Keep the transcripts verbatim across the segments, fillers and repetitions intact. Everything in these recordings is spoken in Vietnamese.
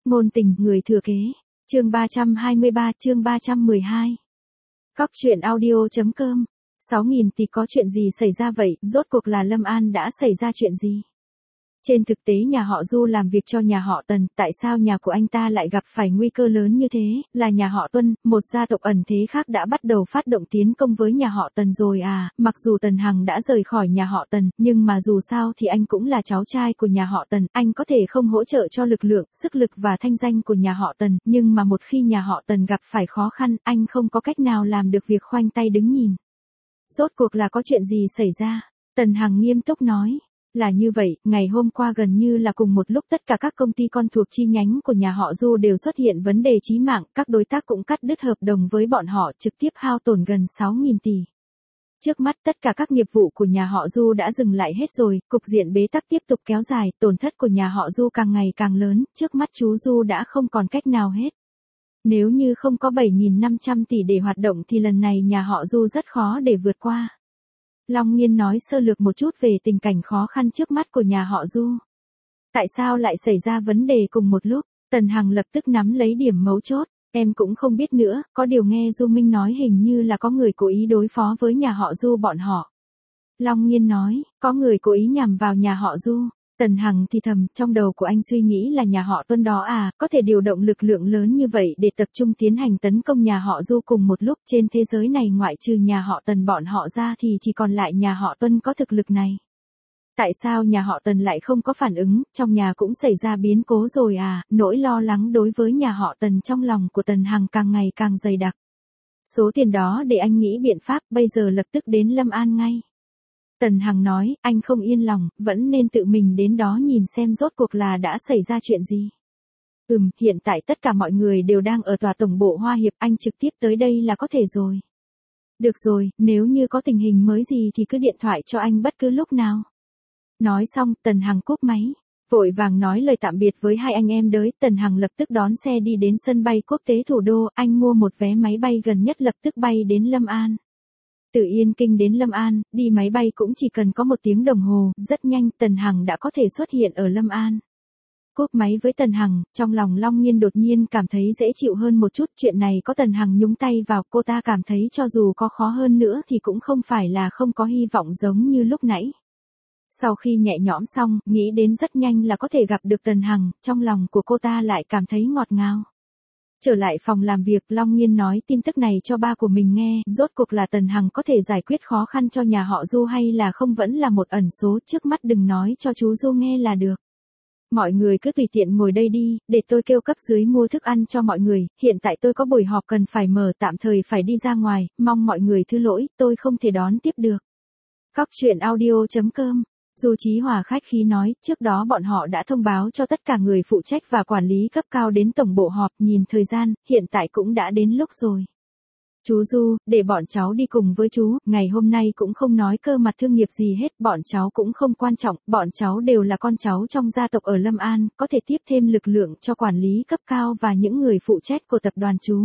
Ngôn tình, người thừa kế. Chương ba trăm hai mươi ba, chương ba trăm mười hai. Cóc truyện audio.com. sáu nghìn tỷ có chuyện gì xảy ra vậy, rốt cuộc là Lâm An đã xảy ra chuyện gì? Trên thực tế nhà họ Du làm việc cho nhà họ Tần, tại sao nhà của anh ta lại gặp phải nguy cơ lớn như thế, là nhà họ Tuân, một gia tộc ẩn thế khác đã bắt đầu phát động tiến công với nhà họ Tần rồi à, mặc dù Tần Hằng đã rời khỏi nhà họ Tần, nhưng mà dù sao thì anh cũng là cháu trai của nhà họ Tần, anh có thể không hỗ trợ cho lực lượng, sức lực và thanh danh của nhà họ Tần, nhưng mà một khi nhà họ Tần gặp phải khó khăn, anh không có cách nào làm được việc khoanh tay đứng nhìn. Rốt cuộc là có chuyện gì xảy ra? Tần Hằng nghiêm túc nói. Là như vậy, ngày hôm qua gần như là cùng một lúc tất cả các công ty con thuộc chi nhánh của nhà họ Du đều xuất hiện vấn đề chí mạng, các đối tác cũng cắt đứt hợp đồng với bọn họ, trực tiếp hao tổn gần sáu nghìn tỷ. Trước mắt tất cả các nghiệp vụ của nhà họ Du đã dừng lại hết rồi, cục diện bế tắc tiếp tục kéo dài, tổn thất của nhà họ Du càng ngày càng lớn, trước mắt chú Du đã không còn cách nào hết. Nếu như không có bảy nghìn năm trăm tỷ để hoạt động thì lần này nhà họ Du rất khó để vượt qua. Long Nghiên nói sơ lược một chút về tình cảnh khó khăn trước mắt của nhà họ Du. Tại sao lại xảy ra vấn đề cùng một lúc? Tần Hằng lập tức nắm lấy điểm mấu chốt. Em cũng không biết nữa, có điều nghe Du Minh nói hình như là có người cố ý đối phó với nhà họ Du bọn họ. Long Nghiên nói, có người cố ý nhằm vào nhà họ Du. Tần Hằng thì thầm, trong đầu của anh suy nghĩ là nhà họ Tuân đó à, có thể điều động lực lượng lớn như vậy để tập trung tiến hành tấn công nhà họ Du cùng một lúc, trên thế giới này ngoại trừ nhà họ Tần bọn họ ra thì chỉ còn lại nhà họ Tuân có thực lực này. Tại sao nhà họ Tần lại không có phản ứng, trong nhà cũng xảy ra biến cố rồi à, nỗi lo lắng đối với nhà họ Tần trong lòng của Tần Hằng càng ngày càng dày đặc. Số tiền đó để anh nghĩ biện pháp, bây giờ lập tức đến Lâm An ngay. Tần Hằng nói, anh không yên lòng, vẫn nên tự mình đến đó nhìn xem rốt cuộc là đã xảy ra chuyện gì. Ừm, hiện tại tất cả mọi người đều đang ở tòa tổng bộ Hoa Hiệp, anh trực tiếp tới đây là có thể rồi. Được rồi, nếu như có tình hình mới gì thì cứ điện thoại cho anh bất cứ lúc nào. Nói xong, Tần Hằng cúp máy, vội vàng nói lời tạm biệt với hai anh em đới, Tần Hằng lập tức đón xe đi đến sân bay quốc tế thủ đô, anh mua một vé máy bay gần nhất lập tức bay đến Lâm An. Từ Yên Kinh đến Lâm An, đi máy bay cũng chỉ cần có một tiếng đồng hồ, rất nhanh Tần Hằng đã có thể xuất hiện ở Lâm An. Cúp máy với Tần Hằng, trong lòng Long Nghiên đột nhiên cảm thấy dễ chịu hơn một chút, chuyện này có Tần Hằng nhúng tay vào, cô ta cảm thấy cho dù có khó hơn nữa thì cũng không phải là không có hy vọng giống như lúc nãy. Sau khi nhẹ nhõm xong, nghĩ đến rất nhanh là có thể gặp được Tần Hằng, trong lòng của cô ta lại cảm thấy ngọt ngào. Trở lại phòng làm việc, Long Nghiên nói tin tức này cho ba của mình nghe, rốt cuộc là Tần Hằng có thể giải quyết khó khăn cho nhà họ Du hay là không vẫn là một ẩn số, trước mắt đừng nói cho chú Du nghe là được. Mọi người cứ tùy tiện ngồi đây đi, để tôi kêu cấp dưới mua thức ăn cho mọi người, hiện tại tôi có buổi họp cần phải mở, tạm thời phải đi ra ngoài, mong mọi người thứ lỗi, tôi không thể đón tiếp được. Cóc truyện audio.com. Du Chí Hòa khách khí nói, trước đó bọn họ đã thông báo cho tất cả người phụ trách và quản lý cấp cao đến tổng bộ họp, nhìn thời gian, hiện tại cũng đã đến lúc rồi. Chú Du, để bọn cháu đi cùng với chú, ngày hôm nay cũng không nói cơ mặt thương nghiệp gì hết, bọn cháu cũng không quan trọng, bọn cháu đều là con cháu trong gia tộc ở Lâm An, có thể tiếp thêm lực lượng cho quản lý cấp cao và những người phụ trách của tập đoàn chú.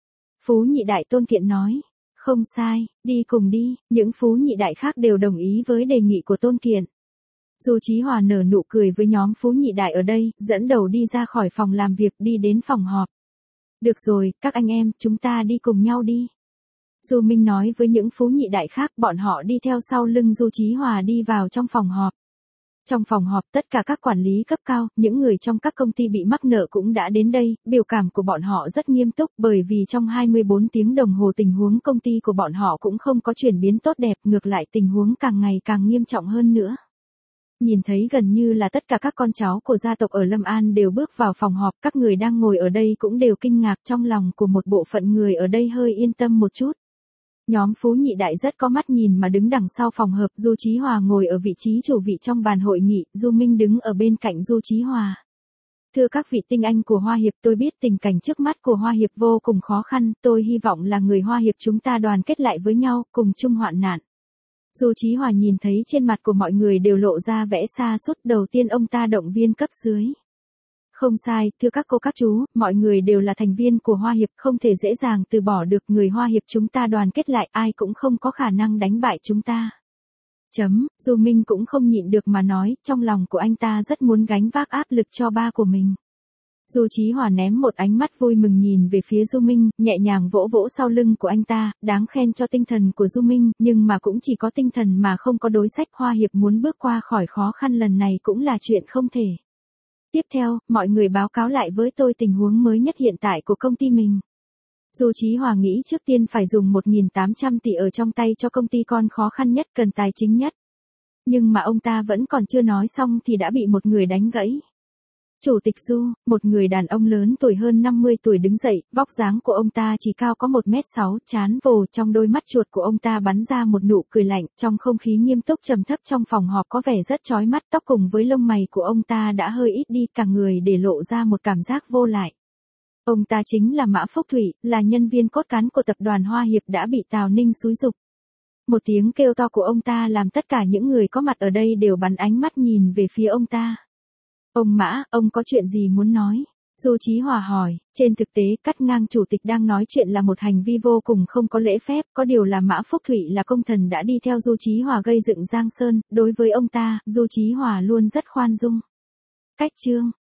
Phú Nhị Đại Tôn Kiện nói. Không sai, đi cùng đi, những Phú Nhị Đại khác đều đồng ý với đề nghị của Tôn Kiện. Du Chí Hòa nở nụ cười với nhóm Phú Nhị Đại ở đây, dẫn đầu đi ra khỏi phòng làm việc đi đến phòng họp. Được rồi, các anh em, chúng ta đi cùng nhau đi. Du Minh nói với những Phú Nhị Đại khác, bọn họ đi theo sau lưng Du Chí Hòa đi vào trong phòng họp. Trong phòng họp tất cả các quản lý cấp cao, những người trong các công ty bị mắc nợ cũng đã đến đây, biểu cảm của bọn họ rất nghiêm túc bởi vì trong hai mươi bốn tiếng đồng hồ tình huống công ty của bọn họ cũng không có chuyển biến tốt đẹp, ngược lại tình huống càng ngày càng nghiêm trọng hơn nữa. Nhìn thấy gần như là tất cả các con cháu của gia tộc ở Lâm An đều bước vào phòng họp, các người đang ngồi ở đây cũng đều kinh ngạc, trong lòng của một bộ phận người ở đây hơi yên tâm một chút. Nhóm Phú Nhị Đại rất có mắt nhìn mà đứng đằng sau phòng họp, Du Chí Hòa ngồi ở vị trí chủ vị trong bàn hội nghị, Du Minh đứng ở bên cạnh Du Chí Hòa. Thưa các vị tinh anh của Hoa Hiệp, tôi biết tình cảnh trước mắt của Hoa Hiệp vô cùng khó khăn, tôi hy vọng là người Hoa Hiệp chúng ta đoàn kết lại với nhau, cùng chung hoạn nạn. Du Chí Hòa nhìn thấy trên mặt của mọi người đều lộ ra vẻ xa sút, đầu tiên ông ta động viên cấp dưới. Không sai, thưa các cô các chú, mọi người đều là thành viên của Hoa Hiệp, không thể dễ dàng từ bỏ được, người Hoa Hiệp chúng ta đoàn kết lại, ai cũng không có khả năng đánh bại chúng ta. Chấm, Du Minh cũng không nhịn được mà nói, trong lòng của anh ta rất muốn gánh vác áp lực cho ba của mình. Du Chí Hòa ném một ánh mắt vui mừng nhìn về phía Du Minh, nhẹ nhàng vỗ vỗ sau lưng của anh ta, đáng khen cho tinh thần của Du Minh, nhưng mà cũng chỉ có tinh thần mà không có đối sách. Hoa Hiệp muốn bước qua khỏi khó khăn lần này cũng là chuyện không thể. Tiếp theo, mọi người báo cáo lại với tôi tình huống mới nhất hiện tại của công ty mình. Du Chí Hòa nghĩ trước tiên phải dùng một nghìn tám trăm tỷ ở trong tay cho công ty con khó khăn nhất, cần tài chính nhất. Nhưng mà ông ta vẫn còn chưa nói xong thì đã bị một người đánh gãy. Chủ tịch Du, một người đàn ông lớn tuổi hơn năm mươi tuổi đứng dậy, vóc dáng của ông ta chỉ cao có một mét sáu, trán vồ, trong đôi mắt chuột của ông ta bắn ra một nụ cười lạnh, trong không khí nghiêm túc trầm thấp trong phòng họp có vẻ rất chói mắt, tóc cùng với lông mày của ông ta đã hơi ít đi, cả người để lộ ra một cảm giác vô lại. Ông ta chính là Mã Phúc Thủy, là nhân viên cốt cán của tập đoàn Hoa Hiệp đã bị Tào Ninh xúi giục. Một tiếng kêu to của ông ta làm tất cả những người có mặt ở đây đều bắn ánh mắt nhìn về phía ông ta. Ông Mã, ông có chuyện gì muốn nói? Du Chí Hòa hỏi, trên thực tế cắt ngang chủ tịch đang nói chuyện là một hành vi vô cùng không có lễ phép, có điều là Mã Phúc Thủy là công thần đã đi theo Du Chí Hòa gây dựng Giang Sơn, đối với ông ta, Du Chí Hòa luôn rất khoan dung. Cách chương